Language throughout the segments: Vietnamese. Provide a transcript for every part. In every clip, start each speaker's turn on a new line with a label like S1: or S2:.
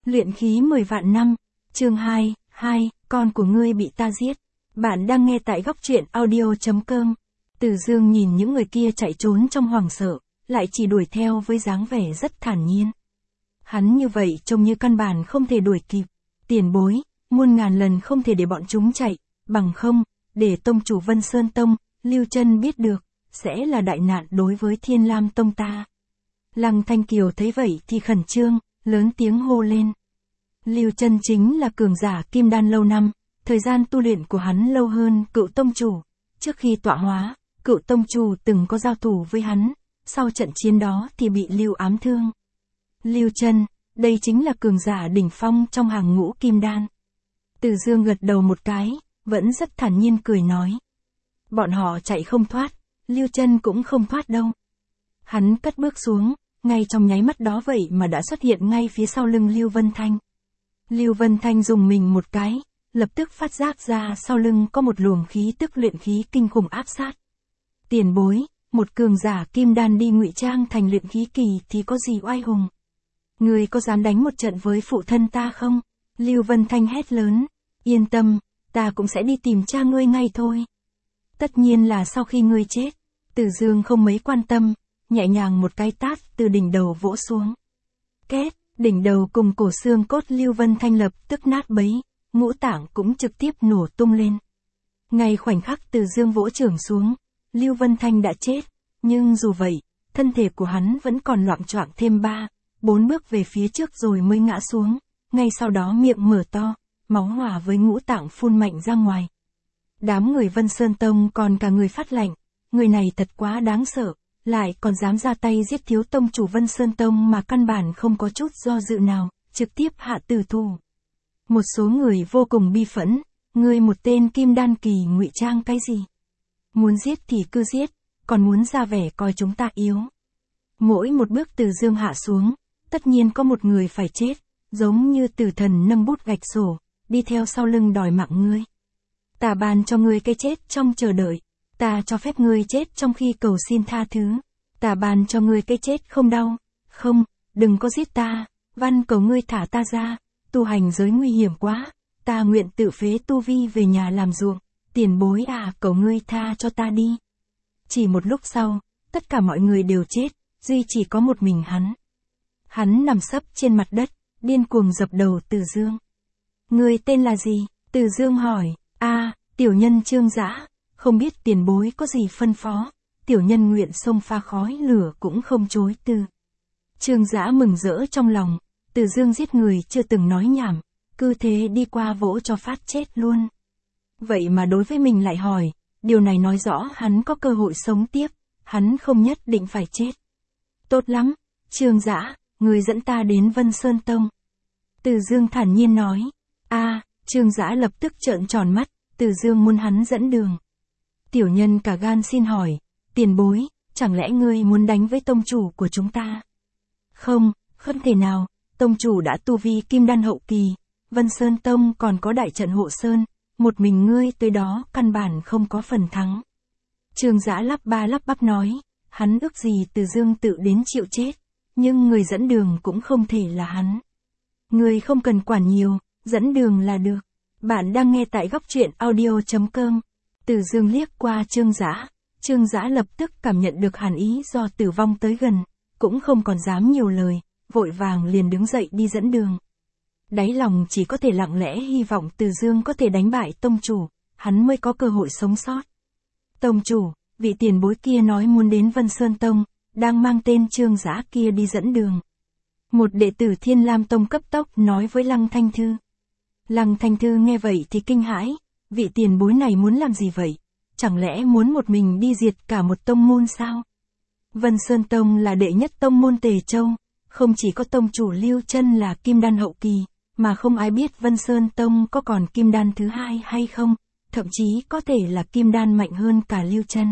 S1: Luyện khí 10 vạn năm, chương 2, con của ngươi bị ta giết. Bạn đang nghe tại góc truyện audio.com. Từ Dương nhìn những người kia chạy trốn trong hoảng sợ, lại chỉ đuổi theo với dáng vẻ rất thản nhiên. Hắn như vậy trông như căn bản không thể đuổi kịp. Tiền bối, muôn ngàn lần không thể để bọn chúng chạy, bằng không, để tông chủ Vân Sơn Tông, Lưu Chân biết được, sẽ là đại nạn đối với Thiên Lam Tông ta. Lăng Thanh Kiều thấy vậy thì khẩn trương, lớn tiếng hô lên. Lưu Chân chính là cường giả kim đan lâu năm, thời gian tu luyện của hắn lâu hơn cựu tông chủ. Trước khi tọa hóa, cựu tông chủ từng có giao thủ với hắn, sau trận chiến đó thì bị Lưu ám thương. Lưu Chân, đây chính là cường giả đỉnh phong trong hàng ngũ kim đan. Từ Dương gật đầu một cái, vẫn rất thản nhiên cười nói. Bọn họ chạy không thoát, Lưu Chân cũng không thoát đâu. Hắn cất bước xuống, ngay trong nháy mắt đó vậy mà đã xuất hiện ngay phía sau lưng Lưu Vân Thanh. Lưu Vân Thanh dùng mình một cái, lập tức phát giác ra sau lưng có một luồng khí tức luyện khí kinh khủng áp sát. Tiền bối, một cường giả kim đan đi ngụy trang thành luyện khí kỳ thì có gì oai hùng. Ngươi có dám đánh một trận với phụ thân ta không? Lưu Vân Thanh hét lớn, yên tâm, ta cũng sẽ đi tìm cha ngươi ngay thôi. Tất nhiên là sau khi ngươi chết. Từ Dương không mấy quan tâm, nhẹ nhàng một cái tát từ đỉnh đầu vỗ xuống. Két, đỉnh đầu cùng cổ xương cốt Lưu Vân Thanh lập tức nát bấy, ngũ tạng cũng trực tiếp nổ tung lên. Ngay khoảnh khắc Từ Dương vỗ chưởng xuống, Lưu Vân Thanh đã chết, nhưng dù vậy, thân thể của hắn vẫn còn loạng choạng thêm 4 bước về phía trước rồi mới ngã xuống, ngay sau đó miệng mở to, máu hòa với ngũ tạng phun mạnh ra ngoài. Đám người Vân Sơn Tông còn cả người phát lạnh, người này thật quá đáng sợ, lại còn dám ra tay giết thiếu tông chủ Vân Sơn Tông mà căn bản không có chút do dự nào, trực tiếp hạ tử thủ. Một số người vô cùng bi phẫn, ngươi một tên kim đan kỳ ngụy trang cái gì? Muốn giết thì cứ giết, còn muốn ra vẻ coi chúng ta yếu. Mỗi một bước Từ Dương hạ xuống, tất nhiên có một người phải chết, giống như tử thần nâng bút gạch sổ, đi theo sau lưng đòi mạng ngươi. Ta ban cho ngươi cái chết trong chờ đợi, ta cho phép ngươi chết trong khi cầu xin tha thứ, ta ban cho ngươi cái chết không đau, không, đừng có giết ta, van cầu ngươi thả ta ra, tu hành giới nguy hiểm quá, ta nguyện tự phế tu vi về nhà làm ruộng, tiền bối à, cầu ngươi tha cho ta đi. Chỉ một lúc sau, tất cả mọi người đều chết, duy chỉ có một mình hắn. Hắn nằm sấp trên mặt đất, điên cuồng dập đầu Từ Dương. Ngươi tên là gì? Từ Dương hỏi. Tiểu nhân Trương Dã, không biết tiền bối có gì phân phó, tiểu nhân nguyện xông pha khói lửa cũng không chối từ. Trương Dã mừng rỡ trong lòng, Từ Dương giết người chưa từng nói nhảm, cứ thế đi qua vỗ cho phát chết luôn. Vậy mà đối với mình lại hỏi, điều này nói rõ hắn có cơ hội sống tiếp, hắn không nhất định phải chết. Tốt lắm, Trương Dã, người dẫn ta đến Vân Sơn Tông. Từ Dương thản nhiên nói. Trương Dã lập tức trợn tròn mắt, Từ Dương muốn hắn dẫn đường. Tiểu nhân cả gan xin hỏi, tiền bối, chẳng lẽ ngươi muốn đánh với tông chủ của chúng ta? Không, không thể nào, tông chủ đã tu vi kim đan hậu kỳ, Vân Sơn Tông còn có đại trận hộ sơn, một mình ngươi tới đó căn bản không có phần thắng. Trương Dã lắp ba lắp bắp nói, hắn ước gì Từ Dương tự đến chịu chết, nhưng người dẫn đường cũng không thể là hắn. Ngươi không cần quản nhiều, dẫn đường là được. Bạn đang nghe tại góc truyện audio.com. Từ Dương liếc qua Trương Dã lập tức cảm nhận được hàn ý do tử vong tới gần, cũng không còn dám nhiều lời, vội vàng liền đứng dậy đi dẫn đường. Đáy lòng chỉ có thể lặng lẽ hy vọng Từ Dương có thể đánh bại tông chủ, hắn mới có cơ hội sống sót. Tông chủ, vị tiền bối kia nói muốn đến Vân Sơn Tông, đang mang tên Trương Dã kia đi dẫn đường. Một đệ tử Thiên Lam Tông cấp tốc nói với Lăng Thanh Thư. Lăng Thanh Thư nghe vậy thì kinh hãi, vị tiền bối này muốn làm gì vậy? Chẳng lẽ muốn một mình đi diệt cả một tông môn sao? Vân Sơn Tông là đệ nhất tông môn Tề Châu, không chỉ có tông chủ Lưu Chân là kim đan hậu kỳ, mà không ai biết Vân Sơn Tông có còn kim đan thứ hai hay không, thậm chí có thể là kim đan mạnh hơn cả Lưu Chân.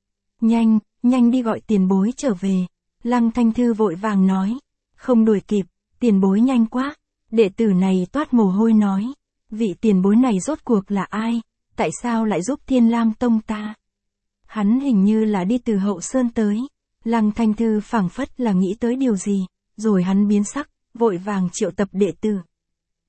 S1: Nhanh đi gọi tiền bối trở về. Lăng Thanh Thư vội vàng nói. Không đuổi kịp, tiền bối nhanh quá. Đệ tử này toát mồ hôi nói, vị tiền bối này rốt cuộc là ai, tại sao lại giúp Thiên Lam Tông ta? Hắn hình như là đi từ Hậu Sơn tới. Lăng Thanh Thư phảng phất là nghĩ tới điều gì, rồi hắn biến sắc, vội vàng triệu tập đệ tử,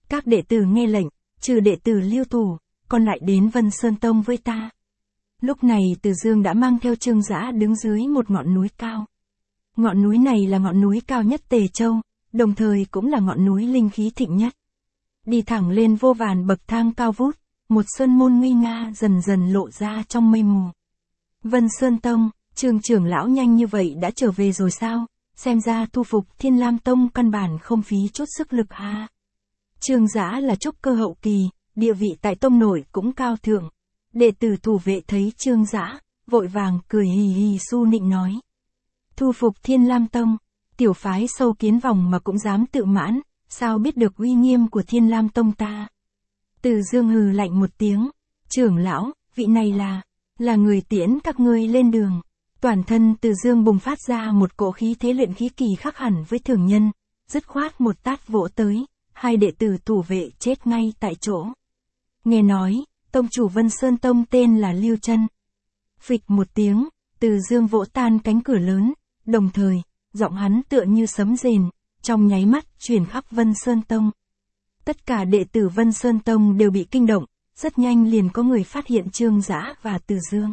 S1: Các đệ tử nghe lệnh, trừ đệ tử Lưu Thủ, còn lại đến Vân Sơn Tông với ta. Lúc này Từ Dương đã mang theo Trương Dã đứng dưới một ngọn núi cao. Ngọn núi này là ngọn núi cao nhất Tề Châu, đồng thời cũng là ngọn núi linh khí thịnh nhất. Đi thẳng lên vô vàn bậc thang cao vút, một sơn môn nguy nga dần dần lộ ra trong mây mù. Vân Sơn Tông, Trương trưởng lão nhanh như vậy đã trở về rồi sao? Xem ra thu phục Thiên Lam Tông căn bản không phí chút sức lực ha. Trương Dã là trúc cơ hậu kỳ, địa vị tại tông nội cũng cao thượng. Đệ tử thủ vệ thấy Trương Dã, vội vàng cười hì hì su nịnh nói. Thu phục Thiên Lam Tông, tiểu phái sâu kiến vòng mà cũng dám tự mãn, sao biết được uy nghiêm của Thiên Lam Tông ta. Từ Dương hừ lạnh một tiếng, trưởng lão, vị này là người tiễn các ngươi lên đường. Toàn thân Từ Dương bùng phát ra một cỗ khí thế luyện khí kỳ khác hẳn với thường nhân, dứt khoát một tát vỗ tới, hai đệ tử thủ vệ chết ngay tại chỗ. Nghe nói, tông chủ Vân Sơn Tông tên là Lưu Chân. Phịch một tiếng, Từ Dương vỗ tan cánh cửa lớn, đồng thời, giọng hắn tựa như sấm rền, trong nháy mắt truyền khắp Vân Sơn Tông. Tất cả đệ tử Vân Sơn Tông đều bị kinh động, rất nhanh liền có người phát hiện Trương Dã và Từ Dương.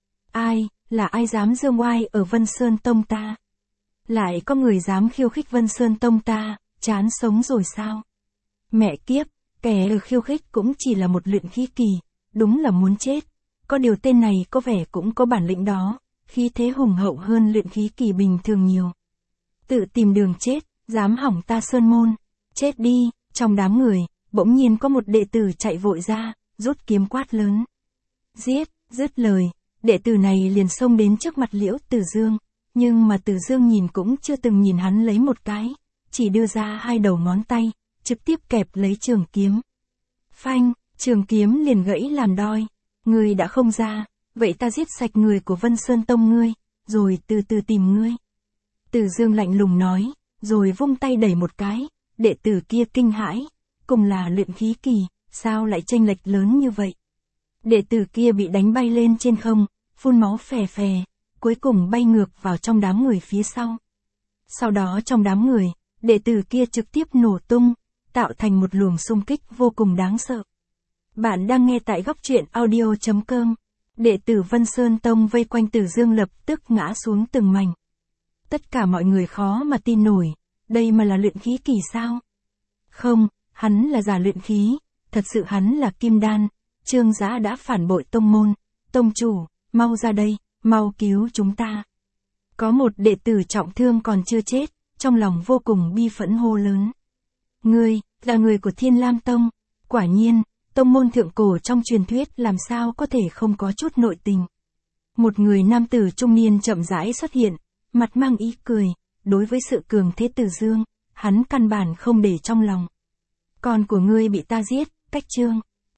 S1: Là ai dám dương oai ở Vân Sơn Tông ta? Lại có người dám khiêu khích Vân Sơn Tông ta, chán sống rồi sao? Mẹ kiếp, kẻ khiêu khích cũng chỉ là một luyện khí kỳ, đúng là muốn chết. Có điều tên này có vẻ cũng có bản lĩnh đó, khí thế hùng hậu hơn luyện khí kỳ bình thường nhiều. Tự tìm đường chết, dám hỏng ta sơn môn, chết đi. Trong đám người, bỗng nhiên có một đệ tử chạy vội ra, rút kiếm quát lớn. Giết, dứt lời, đệ tử này liền xông đến trước mặt Liễu Từ Dương, nhưng mà Từ Dương nhìn cũng chưa từng nhìn hắn lấy một cái, chỉ đưa ra hai đầu ngón tay, trực tiếp kẹp lấy trường kiếm. Phanh, trường kiếm liền gãy làm đôi. Ngươi đã không ra, vậy ta giết sạch người của Vân Sơn Tông ngươi, rồi từ từ tìm ngươi. Từ Dương lạnh lùng nói, rồi vung tay đẩy một cái, đệ tử kia kinh hãi, cùng là luyện khí kỳ, sao lại chênh lệch lớn như vậy? Đệ tử kia bị đánh bay lên trên không, phun máu phè phè, cuối cùng bay ngược vào trong đám người phía sau. Sau đó trong đám người, đệ tử kia trực tiếp nổ tung, tạo thành một luồng xung kích vô cùng đáng sợ. Bạn đang nghe tại góc truyện audio.com. Đệ tử Vân Sơn Tông vây quanh Từ Dương lập tức ngã xuống từng mảnh. Tất cả mọi người khó mà tin nổi, đây mà là luyện khí kỳ sao? Không, hắn là giả luyện khí, thật sự hắn là kim đan. Trương Dã đã phản bội tông môn. Tông chủ, mau ra đây, mau cứu chúng ta. Có một đệ tử trọng thương còn chưa chết, trong lòng vô cùng bi phẫn hô lớn. Ngươi, là người của Thiên Lam Tông. Quả nhiên, tông môn thượng cổ trong truyền thuyết làm sao có thể không có chút nội tình. Một người nam tử trung niên chậm rãi xuất hiện, mặt mang ý cười, đối với sự cường thế Từ Dương, hắn căn bản không để trong lòng. Con của ngươi bị ta giết, cách chương.